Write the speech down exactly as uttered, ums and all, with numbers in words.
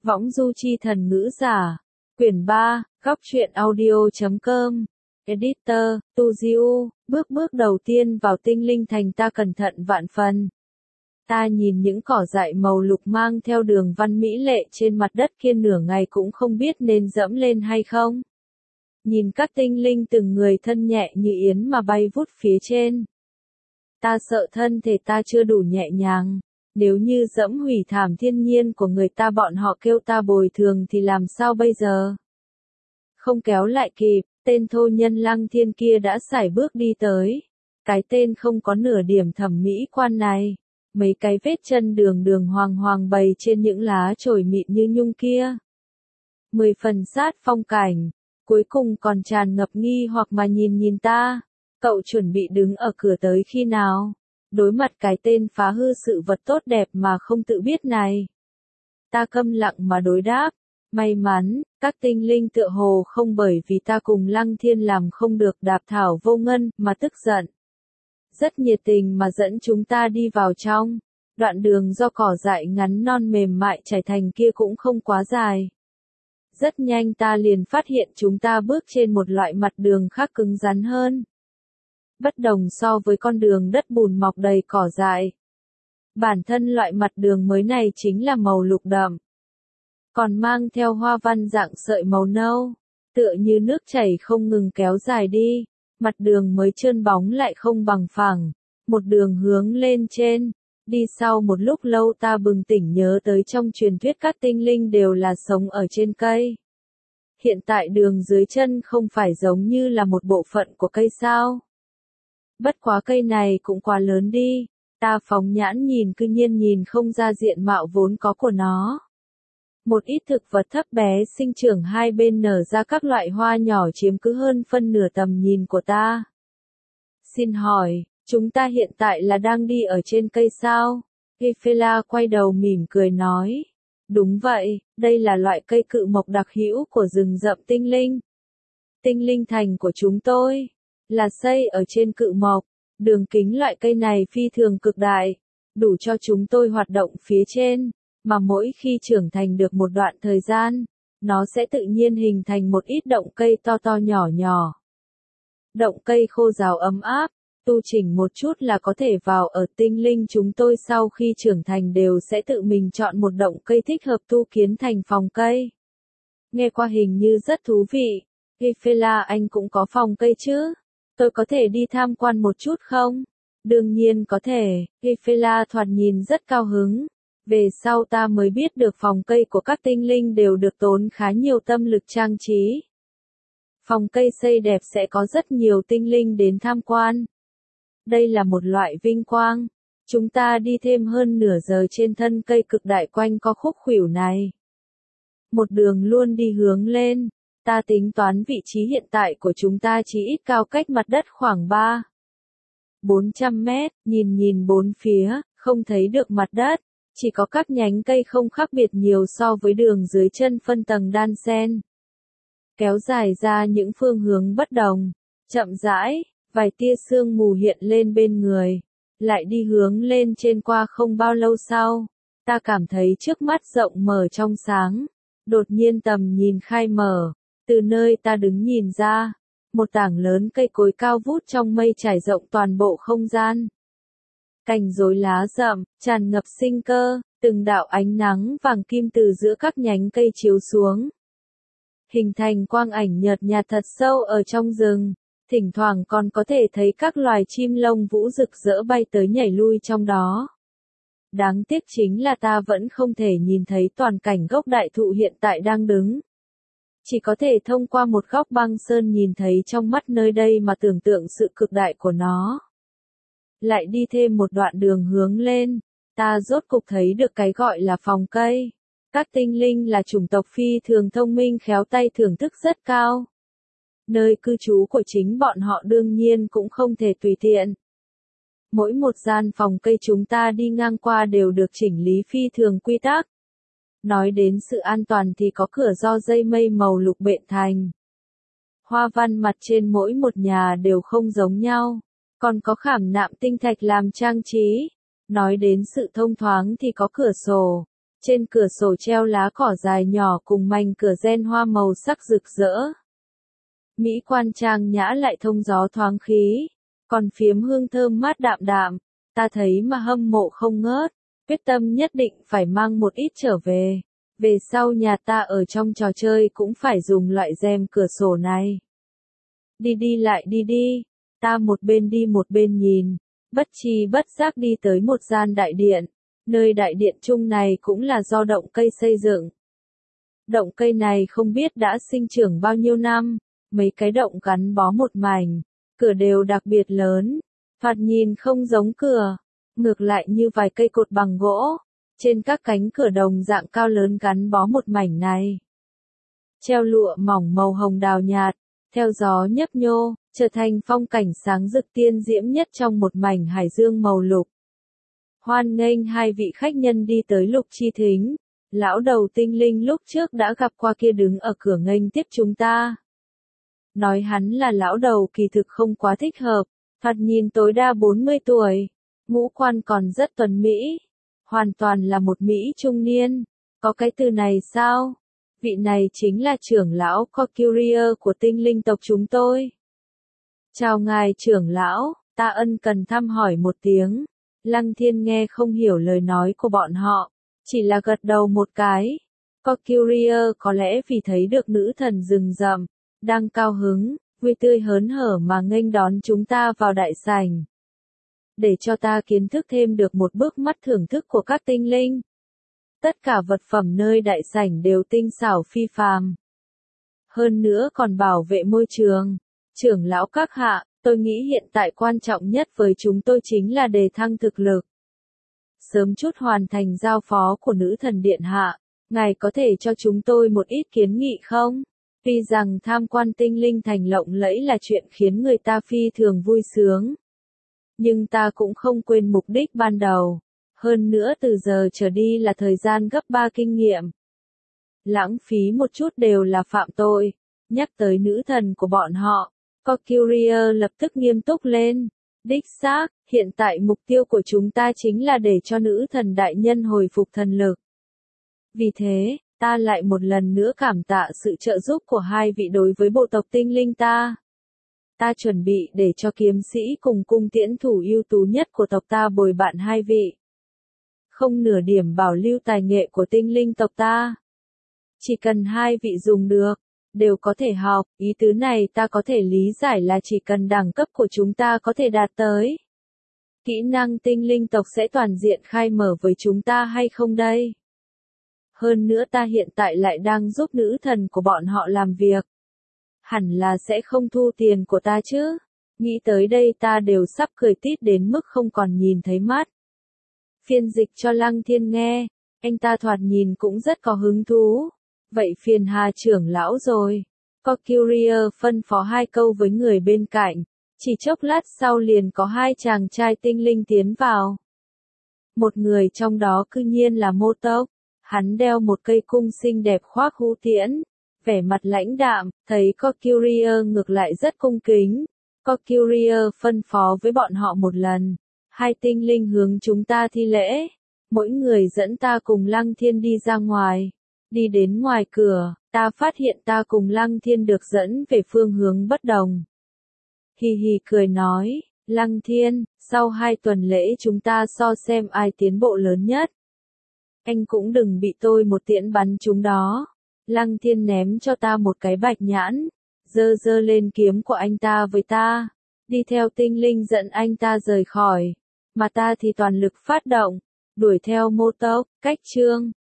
Võng du chi thần ngữ giả. Quyển ba, góc truyện audio.com. Editor, Tu Diu, bước bước đầu tiên vào tinh linh thành ta cẩn thận vạn phần. Ta nhìn những cỏ dại màu lục mang theo đường văn mỹ lệ trên mặt đất kia nửa ngày cũng không biết nên dẫm lên hay không. Nhìn các tinh linh từng người thân nhẹ như yến mà bay vút phía trên. Ta sợ thân thể ta chưa đủ nhẹ nhàng. Nếu như dẫm hủy thảm thiên nhiên của người ta bọn họ kêu ta bồi thường thì làm sao bây giờ? Không kéo lại kịp, tên thô nhân Lăng Thiên kia đã sải bước đi tới. Cái tên không có nửa điểm thẩm mỹ quan này. Mấy cái vết chân đường đường hoàng hoàng bày trên những lá chồi mịn như nhung kia. Mười phần sát phong cảnh, cuối cùng còn tràn ngập nghi hoặc mà nhìn nhìn ta. Cậu chuẩn bị đứng ở cửa tới khi nào? Đối mặt cái tên phá hư sự vật tốt đẹp mà không tự biết này. Ta câm lặng mà đối đáp. May mắn, các tinh linh tựa hồ không bởi vì ta cùng Lăng Thiên làm không được đạp thảo vô ngân mà tức giận. Rất nhiệt tình mà dẫn chúng ta đi vào trong. Đoạn đường do cỏ dại ngắn non mềm mại trải thành kia cũng không quá dài. Rất nhanh ta liền phát hiện chúng ta bước trên một loại mặt đường khác cứng rắn hơn. Bất đồng so với con đường đất bùn mọc đầy cỏ dại. Bản thân loại mặt đường mới này chính là màu lục đậm. Còn mang theo hoa văn dạng sợi màu nâu, tựa như nước chảy không ngừng kéo dài đi. Mặt đường mới trơn bóng lại không bằng phẳng, một đường hướng lên trên. Đi sau một lúc lâu ta bừng tỉnh nhớ tới trong truyền thuyết các tinh linh đều là sống ở trên cây. Hiện tại đường dưới chân không phải giống như là một bộ phận của cây sao? Bất quá cây này cũng quá lớn đi, ta phóng nhãn nhìn cư nhiên nhìn không ra diện mạo vốn có của nó. Một ít thực vật thấp bé sinh trưởng hai bên nở ra các loại hoa nhỏ chiếm cứ hơn phân nửa tầm nhìn của ta. Xin hỏi, chúng ta hiện tại là đang đi ở trên cây sao? Hephaela quay đầu mỉm cười nói. Đúng vậy, đây là loại cây cự mộc đặc hữu của rừng rậm tinh linh. Tinh linh thành của chúng tôi là xây ở trên cự mộc, đường kính loại cây này phi thường cực đại, đủ cho chúng tôi hoạt động phía trên, mà mỗi khi trưởng thành được một đoạn thời gian, nó sẽ tự nhiên hình thành một ít động cây to to nhỏ nhỏ. Động cây khô ráo ấm áp, tu chỉnh một chút là có thể vào ở tinh linh chúng tôi sau khi trưởng thành đều sẽ tự mình chọn một động cây thích hợp tu kiến thành phòng cây. Nghe qua hình như rất thú vị. Hephaela, anh cũng có phòng cây chứ? Tôi có thể đi tham quan một chút không? Đương nhiên có thể, Hephaela thoạt nhìn rất cao hứng. Về sau ta mới biết được phòng cây của các tinh linh đều được tốn khá nhiều tâm lực trang trí. Phòng cây xây đẹp sẽ có rất nhiều tinh linh đến tham quan. Đây là một loại vinh quang. Chúng ta đi thêm hơn nửa giờ trên thân cây cực đại quanh co khúc khuỷu này. Một đường luôn đi hướng lên. Ta tính toán vị trí hiện tại của chúng ta chỉ ít cao cách mặt đất khoảng ba bốn trăm mét, nhìn nhìn bốn phía, không thấy được mặt đất, chỉ có các nhánh cây không khác biệt nhiều so với đường dưới chân phân tầng đan xen. Kéo dài ra những phương hướng bất đồng, chậm rãi, vài tia sương mù hiện lên bên người, lại đi hướng lên trên qua không bao lâu sau, ta cảm thấy trước mắt rộng mở trong sáng, đột nhiên tầm nhìn khai mở. Từ nơi ta đứng nhìn ra, một tảng lớn cây cối cao vút trong mây trải rộng toàn bộ không gian. Cành rối lá rậm, tràn ngập sinh cơ, từng đạo ánh nắng vàng kim từ giữa các nhánh cây chiếu xuống. Hình thành quang ảnh nhợt nhạt thật sâu ở trong rừng, thỉnh thoảng còn có thể thấy các loài chim lông vũ rực rỡ bay tới nhảy lui trong đó. Đáng tiếc chính là ta vẫn không thể nhìn thấy toàn cảnh gốc đại thụ hiện tại đang đứng. Chỉ có thể thông qua một góc băng sơn nhìn thấy trong mắt nơi đây mà tưởng tượng sự cực đại của nó. Lại đi thêm một đoạn đường hướng lên, ta rốt cục thấy được cái gọi là phòng cây. Các tinh linh là chủng tộc phi thường thông minh khéo tay thưởng thức rất cao. Nơi cư trú của chính bọn họ đương nhiên cũng không thể tùy tiện. Mỗi một gian phòng cây chúng ta đi ngang qua đều được chỉnh lý phi thường quy tắc. Nói đến sự an toàn thì có cửa do dây mây màu lục bện thành. Hoa văn mặt trên mỗi một nhà đều không giống nhau, còn có khảm nạm tinh thạch làm trang trí. Nói đến sự thông thoáng thì có cửa sổ, Trên cửa sổ treo lá cỏ dài nhỏ cùng mảnh cửa ren hoa màu sắc rực rỡ. Mỹ quan trang nhã lại thông gió thoáng khí, còn phiếm hương thơm mát đạm đạm, ta thấy mà hâm mộ không ngớt, quyết tâm nhất định phải mang một ít trở về. Về sau nhà ta ở trong trò chơi cũng phải dùng loại rèm cửa sổ này. Đi đi lại đi đi, ta một bên đi một bên nhìn, bất chi bất giác đi tới một gian đại điện, nơi đại điện chung này cũng là do động cây xây dựng. Động cây này không biết đã sinh trưởng bao nhiêu năm, mấy cái động gắn bó một mảnh, cửa đều đặc biệt lớn, thoạt nhìn không giống cửa, ngược lại như vài cây cột bằng gỗ, trên các cánh cửa đồng dạng cao lớn gắn bó một mảnh này. Treo lụa mỏng màu hồng đào nhạt, theo gió nhấp nhô, trở thành phong cảnh sáng rực tiên diễm nhất trong một mảnh hải dương màu lục. Hoan nghênh hai vị khách nhân đi tới Lục Chi Thính, lão đầu tinh linh lúc trước đã gặp qua kia đứng ở cửa nghênh tiếp chúng ta. Nói hắn là lão đầu kỳ thực không quá thích hợp, thoạt nhìn tối đa bốn mươi tuổi, ngũ quan còn rất tuấn mỹ, hoàn toàn là một Mỹ trung niên. Có cái từ này sao? Vị này chính là trưởng lão Courier của tinh linh tộc chúng tôi. Chào ngài trưởng lão, ta ân cần thăm hỏi một tiếng. Lăng Thiên nghe không hiểu lời nói của bọn họ, chỉ là gật đầu một cái. Courier có lẽ vì thấy được nữ thần rừng rậm, đang cao hứng, vui tươi hớn hở mà nghênh đón chúng ta vào đại sảnh. Để cho ta kiến thức thêm được một bước mắt thưởng thức của các tinh linh. Tất cả vật phẩm nơi đại sảnh đều tinh xảo phi phàm. Hơn nữa còn bảo vệ môi trường. Trưởng lão các hạ, tôi nghĩ hiện tại quan trọng nhất với chúng tôi chính là đề thăng thực lực. Sớm chút hoàn thành giao phó của nữ thần điện hạ, ngài có thể cho chúng tôi một ít kiến nghị không? Vì rằng tham quan tinh linh thành lộng lẫy là chuyện khiến người ta phi thường vui sướng. Nhưng ta cũng không quên mục đích ban đầu. Hơn nữa từ giờ trở đi là thời gian gấp ba kinh nghiệm. Lãng phí một chút đều là phạm tội. Nhắc tới nữ thần của bọn họ, Courier lập tức nghiêm túc lên. Đích xác, hiện tại mục tiêu của chúng ta chính là để cho nữ thần đại nhân hồi phục thần lực. Vì thế, ta lại một lần nữa cảm tạ sự trợ giúp của hai vị đối với bộ tộc tinh linh ta. Ta chuẩn bị để cho kiếm sĩ cùng cung tiễn thủ ưu tú nhất của tộc ta bồi bạn hai vị. Không nửa điểm bảo lưu tài nghệ của tinh linh tộc ta. Chỉ cần hai vị dùng được, đều có thể học, ý tứ này ta có thể lý giải là chỉ cần đẳng cấp của chúng ta có thể đạt tới. Kỹ năng tinh linh tộc sẽ toàn diện khai mở với chúng ta hay không đây? Hơn nữa ta hiện tại lại đang giúp nữ thần của bọn họ làm việc. Hẳn là sẽ không thu tiền của ta chứ. Nghĩ tới đây ta đều sắp cười tít đến mức không còn nhìn thấy mắt. Phiên dịch cho Lăng Thiên nghe, anh ta thoạt nhìn cũng rất có hứng thú. Vậy phiền hà trưởng lão rồi. Courier phân phó hai câu với người bên cạnh. Chỉ chốc lát sau liền có hai chàng trai tinh linh tiến vào. Một người trong đó cư nhiên là Mô Tốc. Hắn đeo một cây cung xinh đẹp khoác hũ tiễn. Vẻ mặt lãnh đạm, thấy Courier ngược lại rất cung kính. Courier phân phó với bọn họ một lần. Hai tinh linh hướng chúng ta thi lễ. Mỗi người dẫn ta cùng Lăng Thiên đi ra ngoài. Đi đến ngoài cửa, ta phát hiện ta cùng Lăng Thiên được dẫn về phương hướng bất đồng. Hì hì cười nói, Lăng Thiên, sau hai tuần lễ chúng ta so xem ai tiến bộ lớn nhất. Anh cũng đừng bị tôi một tiễn bắn chúng đó. Lăng Thiên ném cho ta một cái bạch nhãn, giơ giơ lên kiếm của anh ta với ta, đi theo tinh linh dẫn anh ta rời khỏi, mà ta thì toàn lực phát động, đuổi theo Mô Tốc, cách chương.